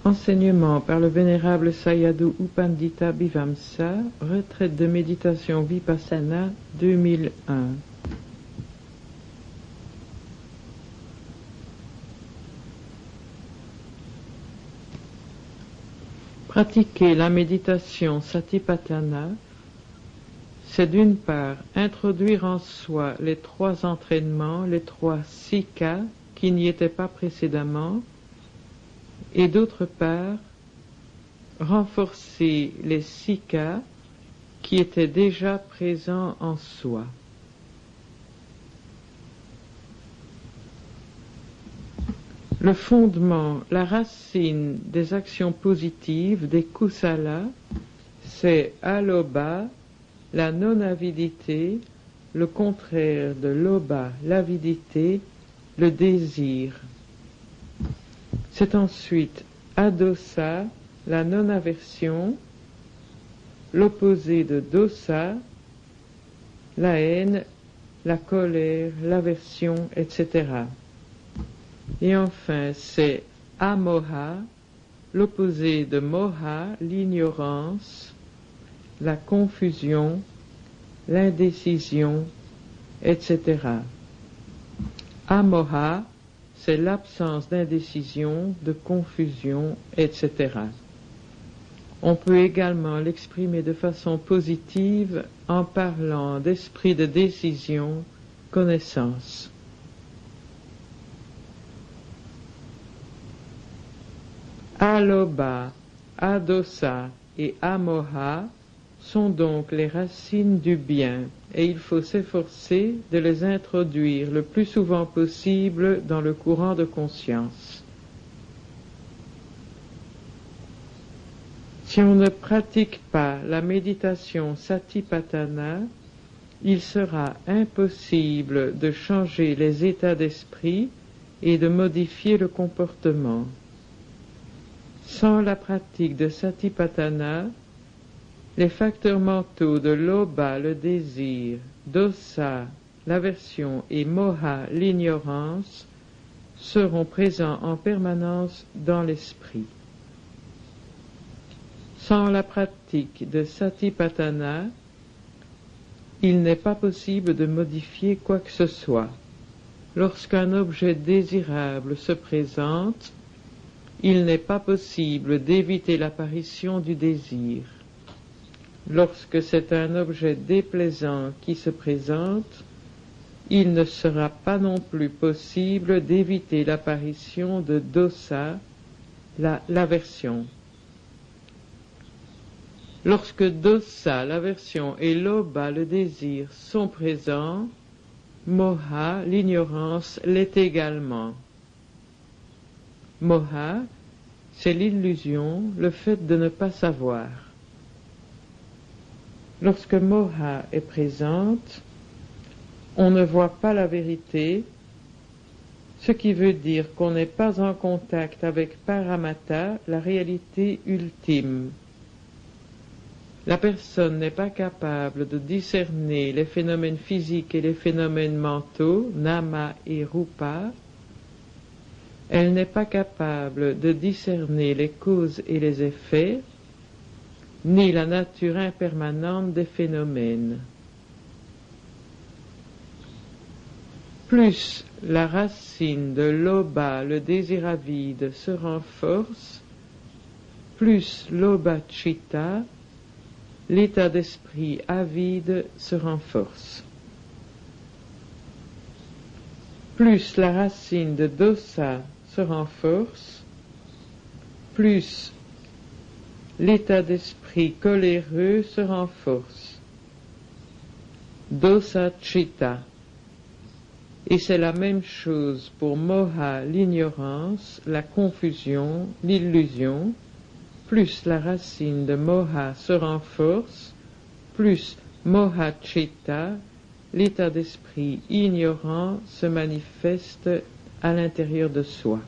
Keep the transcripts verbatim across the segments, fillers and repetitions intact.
Enseignement par le vénérable Sayadaw U Pandita Bhivamsa, retraite de méditation Vipassana deux mille un. Pratiquer la méditation Satipatthana, c'est d'une part introduire en soi les trois entraînements, les trois sikhas qui n'y étaient pas précédemment, et d'autre part renforcer les sikhas qui étaient déjà présents en soi. Le fondement, la racine des actions positives, des kusala, c'est alobha, la non-avidité, le contraire de lobha, l'avidité, le désir. C'est ensuite adosa, la non-aversion, l'opposé de dosa, la haine, la colère, l'aversion, et cetera. Et enfin, c'est amoha, l'opposé de moha, l'ignorance, la confusion, l'indécision, et cetera. Amoha, c'est l'absence d'indécision, de confusion, et cetera. On peut également l'exprimer de façon positive en parlant d'esprit de décision, connaissance. Alobha, adosa et amoha sont donc les racines du bien, et il faut s'efforcer de les introduire le plus souvent possible dans le courant de conscience. Si on ne pratique pas la méditation Satipatthana, il sera impossible de changer les états d'esprit et de modifier le comportement. Sans la pratique de Satipatthana, les facteurs mentaux de lobha, le désir, dosa, l'aversion et moha, l'ignorance, seront présents en permanence dans l'esprit. Sans la pratique de Satipatthana, il n'est pas possible de modifier quoi que ce soit. Lorsqu'un objet désirable se présente, il n'est pas possible d'éviter l'apparition du désir. Lorsque c'est un objet déplaisant qui se présente, il ne sera pas non plus possible d'éviter l'apparition de dosa, la, l'aversion. Lorsque dosa, l'aversion, et lobha, le désir, sont présents, moha, l'ignorance, l'est également. Moha, c'est l'illusion, le fait de ne pas savoir. Lorsque moha est présente, on ne voit pas la vérité, ce qui veut dire qu'on n'est pas en contact avec Paramata, la réalité ultime. La personne n'est pas capable de discerner les phénomènes physiques et les phénomènes mentaux, nama et rupa. Elle n'est pas capable de discerner les causes et les effets, ni la nature impermanente des phénomènes. Plus la racine de lobha, le désir avide, se renforce, plus lobha chitta, l'état d'esprit avide, se renforce. Plus la racine de dosa se renforce, plus l'état d'esprit coléreux se renforce. Dosa chitta. Et c'est la même chose pour moha, l'ignorance, la confusion, l'illusion. Plus la racine de moha se renforce, plus moha chitta, l'état d'esprit ignorant, se manifeste à l'intérieur de soi.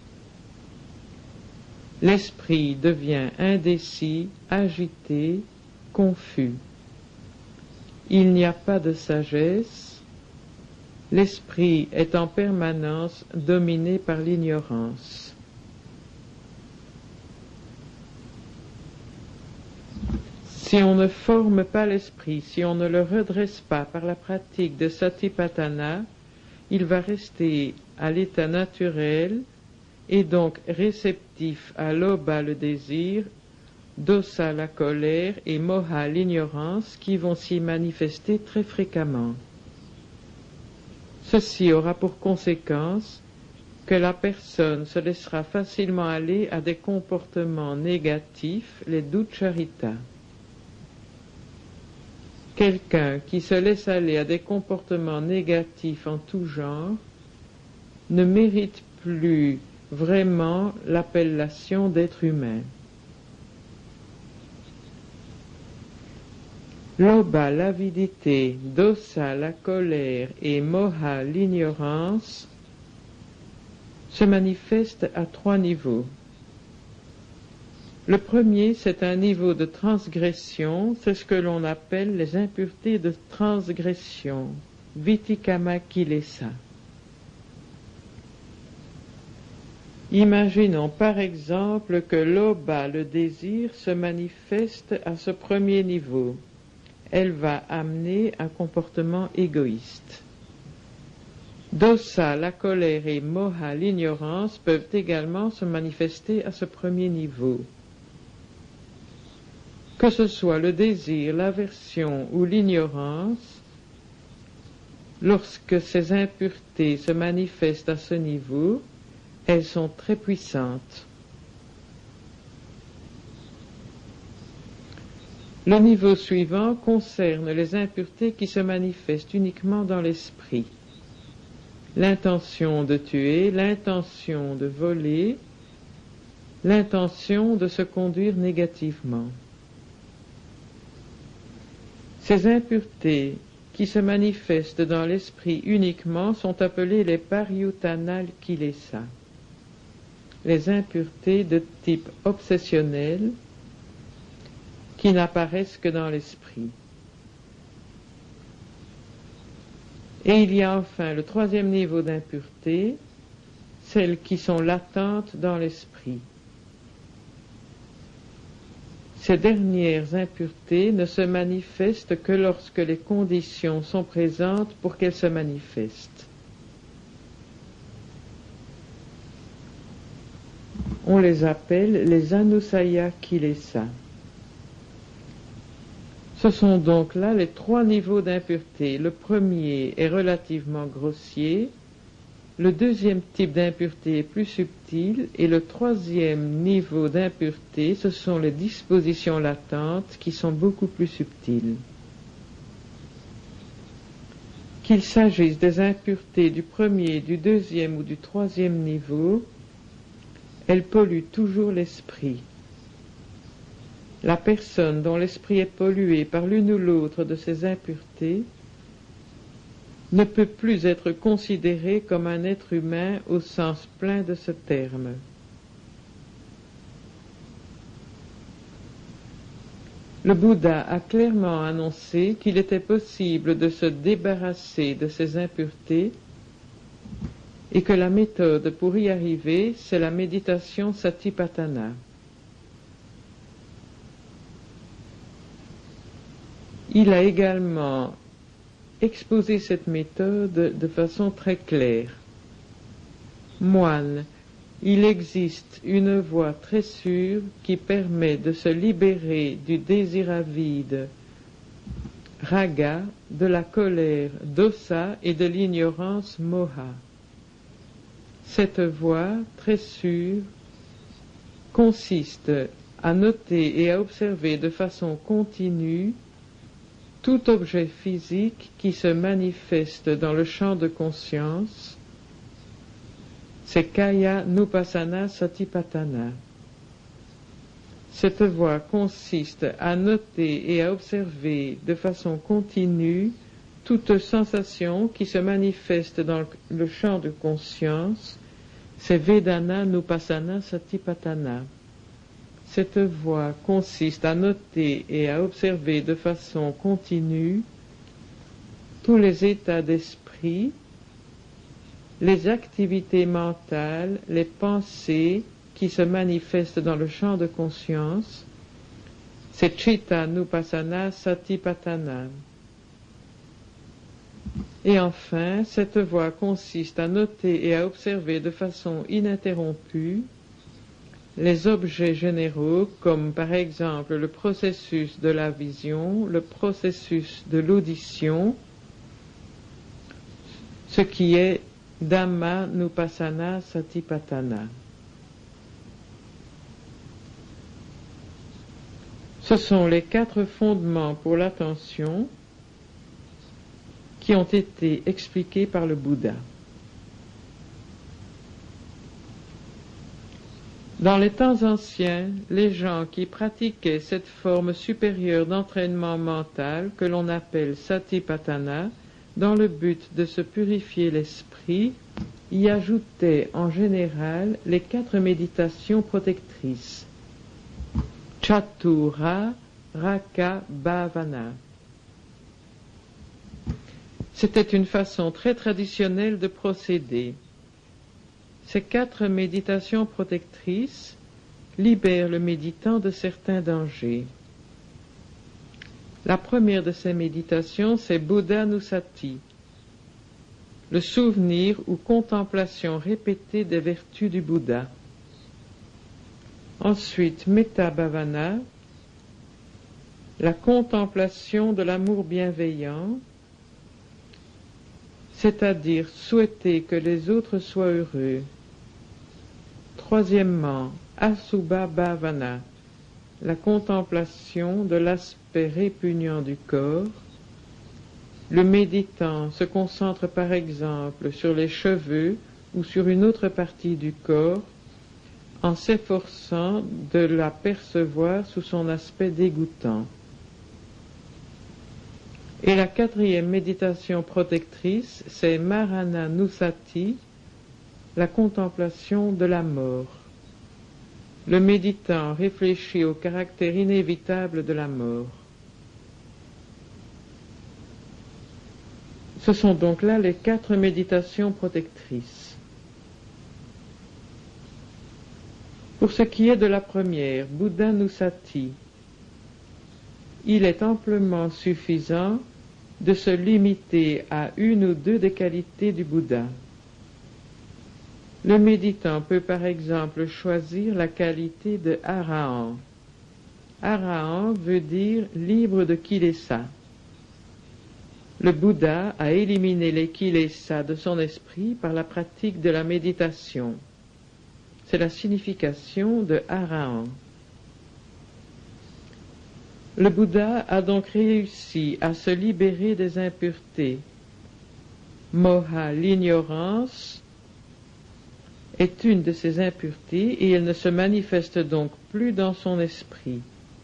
L'esprit devient indécis, agité, confus. Il n'y a pas de sagesse, l'esprit est en permanence dominé par l'ignorance. Si on ne forme pas l'esprit, si on ne le redresse pas par la pratique de Satipatthana, il va rester à l'état naturel et donc réceptif à lobha, le désir, dosa, la colère, et moha, l'ignorance, qui vont s'y manifester très fréquemment. Ceci aura pour conséquence que la personne se laissera facilement aller à des comportements négatifs, les duccharita. Quelqu'un qui se laisse aller à des comportements négatifs en tout genre ne mérite plus vraiment l'appellation d'être humain. Lobha, l'avidité, dosa, la colère, et moha, l'ignorance, se manifestent à trois niveaux. Le premier, c'est un niveau de transgression, c'est ce que l'on appelle les impuretés de transgression, vitikama kilesa. Imaginons par exemple que lobha, le désir, se manifeste à ce premier niveau. Elle va amener un comportement égoïste. Dosa, la colère, et moha, l'ignorance, peuvent également se manifester à ce premier niveau. Que ce soit le désir, l'aversion ou l'ignorance, lorsque ces impuretés se manifestent à ce niveau, elles sont très puissantes. Le niveau suivant concerne les impuretés qui se manifestent uniquement dans l'esprit. L'intention de tuer, l'intention de voler, l'intention de se conduire négativement. Ces impuretés qui se manifestent dans l'esprit uniquement sont appelées les paryutana kilesa, les impuretés de type obsessionnel qui n'apparaissent que dans l'esprit. Et il y a enfin le troisième niveau d'impureté, celles qui sont latentes dans l'esprit. Ces dernières impuretés ne se manifestent que lorsque les conditions sont présentes pour qu'elles se manifestent. On les appelle les anusaya kilesa. Ce sont donc là les trois niveaux d'impureté. Le premier est relativement grossier, le deuxième type d'impureté est plus subtil, et le troisième niveau d'impureté, ce sont les dispositions latentes qui sont beaucoup plus subtiles. Qu'il s'agisse des impuretés du premier, du deuxième ou du troisième niveau, elles polluent toujours l'esprit. La personne dont l'esprit est pollué par l'une ou l'autre de ces impuretés ne peut plus être considérée comme un être humain au sens plein de ce terme. Le Bouddha a clairement annoncé qu'il était possible de se débarrasser de ces impuretés et que la méthode pour y arriver, c'est la méditation Satipatthana. Il a également exposé cette méthode de façon très claire. Moine, il existe une voie très sûre qui permet de se libérer du désir avide, raga, de la colère, dosa et de l'ignorance, moha. Cette voie très sûre consiste à noter et à observer de façon continue tout objet physique qui se manifeste dans le champ de conscience, c'est Kaya Nupassana Satipatthana. Cette voie consiste à noter et à observer de façon continue toute sensation qui se manifeste dans le champ de conscience, c'est Vedana Nupassana Satipatthana. Cette voie consiste à noter et à observer de façon continue tous les états d'esprit, les activités mentales, les pensées qui se manifestent dans le champ de conscience, C'est Chitta Nupassana Satipatthana. Et enfin, cette voie consiste à noter et à observer de façon ininterrompue les objets généraux, comme par exemple le processus de la vision, le processus de l'audition, ce qui est Dhamma Nupassana Satipatthana. Ce sont les quatre fondements pour l'attention qui ont été expliqués par le Bouddha. Dans les temps anciens, les gens qui pratiquaient cette forme supérieure d'entraînement mental que l'on appelle Satipatthana, dans le but de se purifier l'esprit, y ajoutaient en général les quatre méditations protectrices, Chatura Raka Bhavana. C'était une façon très traditionnelle de procéder. Ces quatre méditations protectrices libèrent le méditant de certains dangers. La première de ces méditations, c'est Buddhanussati, le souvenir ou contemplation répétée des vertus du Bouddha. Ensuite, Metta Bhavana, la contemplation de l'amour bienveillant, c'est-à-dire souhaiter que les autres soient heureux. Troisièmement, Asubha Bhavana, la contemplation de l'aspect répugnant du corps. Le méditant se concentre par exemple sur les cheveux ou sur une autre partie du corps en s'efforçant de la percevoir sous son aspect dégoûtant. Et la quatrième méditation protectrice, c'est Marananussati, la contemplation de la mort. Le méditant réfléchit au caractère inévitable de la mort. Ce sont donc là les quatre méditations protectrices. Pour ce qui est de la première, Buddhanussati, il est amplement suffisant de se limiter à une ou deux des qualités du Bouddha. Le méditant peut par exemple choisir la qualité de Arahant. Arahant veut dire libre de kilesa. Le Bouddha a éliminé les kilesa de son esprit par la pratique de la méditation. C'est la signification de Arahant. Le Bouddha a donc réussi à se libérer des impuretés. Moha, l'ignorance, est une de ces impuretés et elle ne se manifeste donc plus dans son esprit.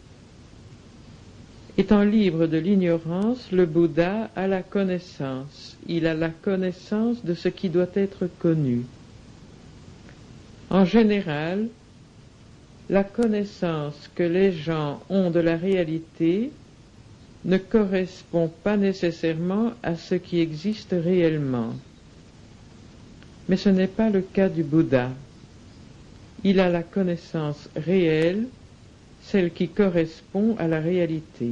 Étant libre de l'ignorance, le Bouddha a la connaissance. Il a la connaissance de ce qui doit être connu. En général, la connaissance que les gens ont de la réalité ne correspond pas nécessairement à ce qui existe réellement. Mais ce n'est pas le cas du Bouddha. Il a la connaissance réelle, celle qui correspond à la réalité.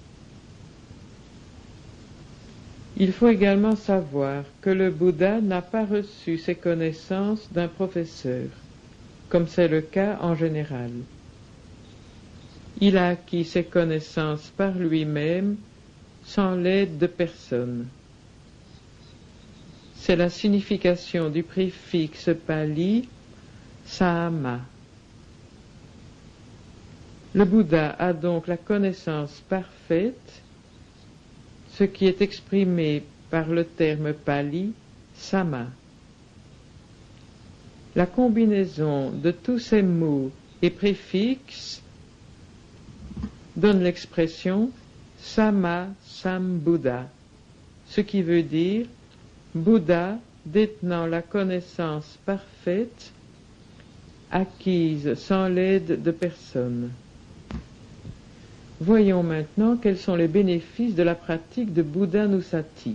Il faut également savoir que le Bouddha n'a pas reçu ses connaissances d'un professeur, comme c'est le cas en général. Il a acquis ses connaissances par lui-même, sans l'aide de personne. C'est la signification du préfixe pali Sāma. Le Bouddha a donc la connaissance parfaite, ce qui est exprimé par le terme pali Samma. La combinaison de tous ces mots et préfixes donne l'expression Samma Sambuddha, ce qui veut dire Bouddha détenant la connaissance parfaite, acquise sans l'aide de personne. Voyons maintenant quels sont les bénéfices de la pratique de Buddhanussati.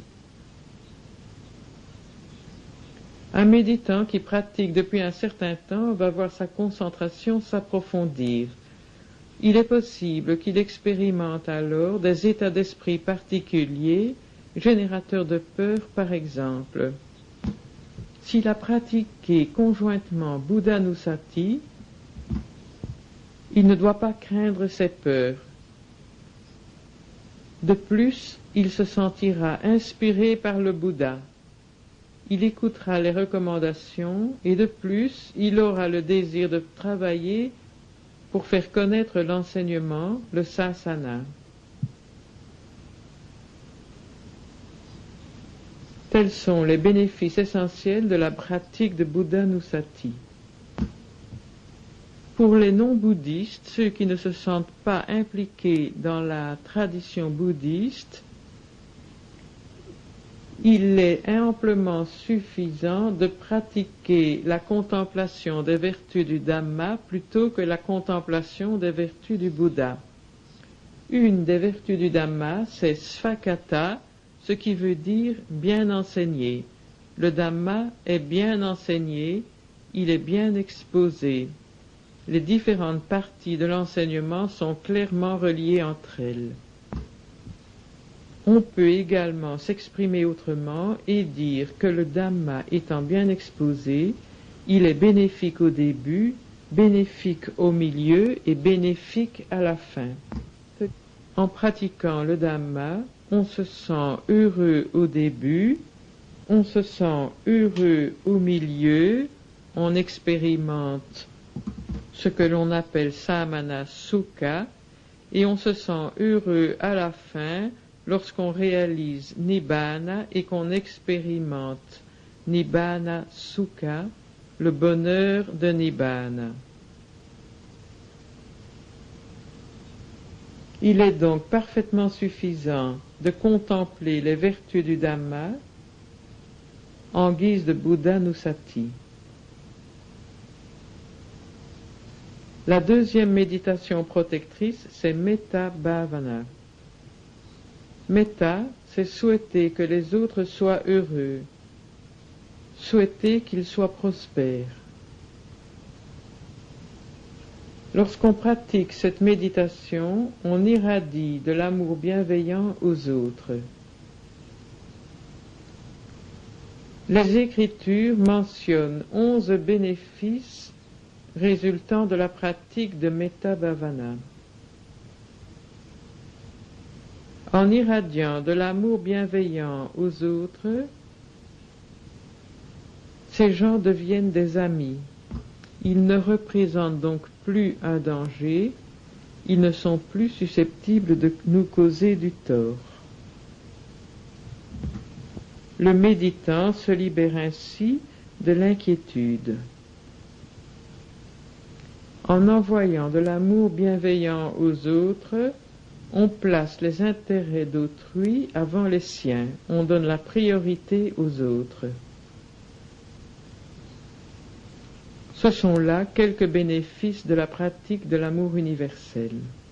Un méditant qui pratique depuis un certain temps va voir sa concentration s'approfondir. Il est possible qu'il expérimente alors des états d'esprit particuliers, générateurs de peur par exemple. S'il a pratiqué conjointement Buddha-Nusati, il ne doit pas craindre ces peurs. De plus, il se sentira inspiré par le Bouddha. Il écoutera les recommandations et de plus, il aura le désir de travailler pour faire connaître l'enseignement, le sasana. Tels sont les bénéfices essentiels de la pratique de Buddha-Nusati. Pour les non-bouddhistes, ceux qui ne se sentent pas impliqués dans la tradition bouddhiste, il est amplement suffisant de pratiquer la contemplation des vertus du Dhamma plutôt que la contemplation des vertus du Bouddha. Une des vertus du Dhamma, c'est Svakata, ce qui veut dire bien enseigné. Le Dhamma est bien enseigné, il est bien exposé. Les différentes parties de l'enseignement sont clairement reliées entre elles. On peut également s'exprimer autrement et dire que le Dhamma étant bien exposé, il est bénéfique au début, bénéfique au milieu et bénéfique à la fin. En pratiquant le Dhamma, on se sent heureux au début, on se sent heureux au milieu, on expérimente ce que l'on appelle samana sukha, et on se sent heureux à la fin lorsqu'on réalise nibbana et qu'on expérimente nibbana sukha, le bonheur de nibbana. Il est donc parfaitement suffisant de contempler les vertus du Dhamma en guise de Buddha-Nusati. La deuxième méditation protectrice, c'est Metta Bhavana. Metta, c'est souhaiter que les autres soient heureux, souhaiter qu'ils soient prospères. Lorsqu'on pratique cette méditation, on irradie de l'amour bienveillant aux autres. Les Écritures mentionnent onze bénéfices résultant de la pratique de Metta Bhavana. En irradiant de l'amour bienveillant aux autres, ces gens deviennent des amis. Ils ne représentent donc plus un danger, ils ne sont plus susceptibles de nous causer du tort. Le méditant se libère ainsi de l'inquiétude. En envoyant de l'amour bienveillant aux autres, on place les intérêts d'autrui avant les siens, on donne la priorité aux autres. Ce sont là quelques bénéfices de la pratique de l'amour universel.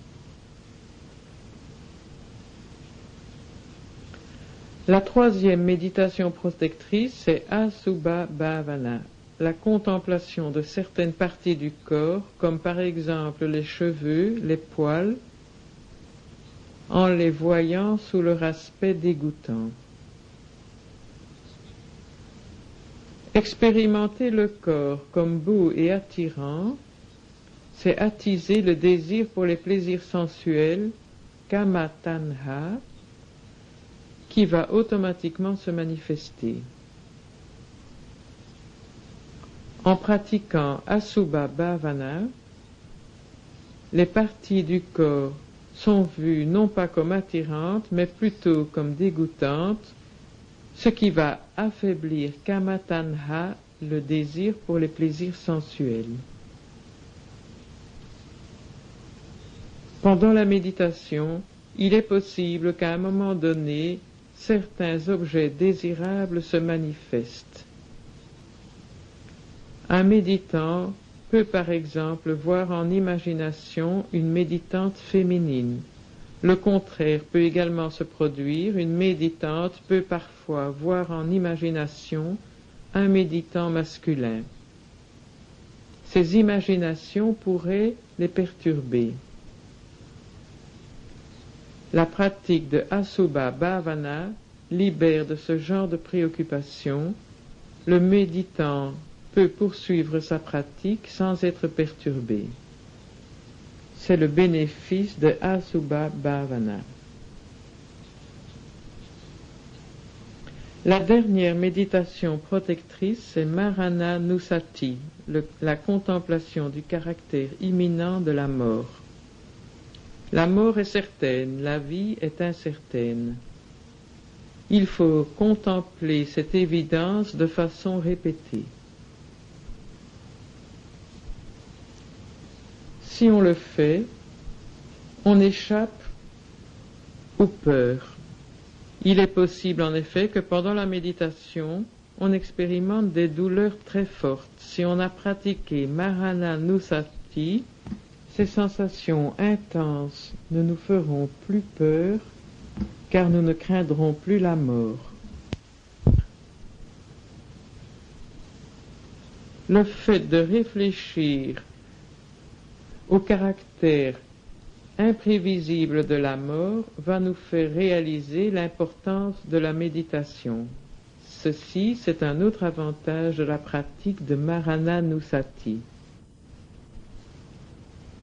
La troisième méditation protectrice, c'est Asubha Bhavana, la contemplation de certaines parties du corps, comme par exemple les cheveux, les poils, en les voyant sous leur aspect dégoûtant. Expérimenter le corps comme beau et attirant, c'est attiser le désir pour les plaisirs sensuels, kama tanha, qui va automatiquement se manifester. En pratiquant Asubha Bhavana, les parties du corps sont vues non pas comme attirantes, mais plutôt comme dégoûtantes, ce qui va affaiblir kama tanha, le désir pour les plaisirs sensuels. Pendant la méditation, il est possible qu'à un moment donné, certains objets désirables se manifestent. Un méditant peut par exemple voir en imagination une méditante féminine. Le contraire peut également se produire, une méditante peut parfois voir en imagination un méditant masculin. Ces imaginations pourraient les perturber. La pratique de Asubha Bhavana libère de ce genre de préoccupation. Le méditant peut poursuivre sa pratique sans être perturbé. C'est le bénéfice de Asubha Bhavana. La dernière méditation protectrice, c'est Marana Nusati, le, la contemplation du caractère imminent de la mort. La mort est certaine, la vie est incertaine. Il faut contempler cette évidence de façon répétée. Si on le fait, on échappe aux peurs. Il est possible en effet que pendant la méditation, on expérimente des douleurs très fortes. Si on a pratiqué Marana Nusati, ces sensations intenses ne nous feront plus peur, car nous ne craindrons plus la mort. Le fait de réfléchir au caractère imprévisible de la mort va nous faire réaliser l'importance de la méditation. Ceci, c'est un autre avantage de la pratique de Marana Nusati.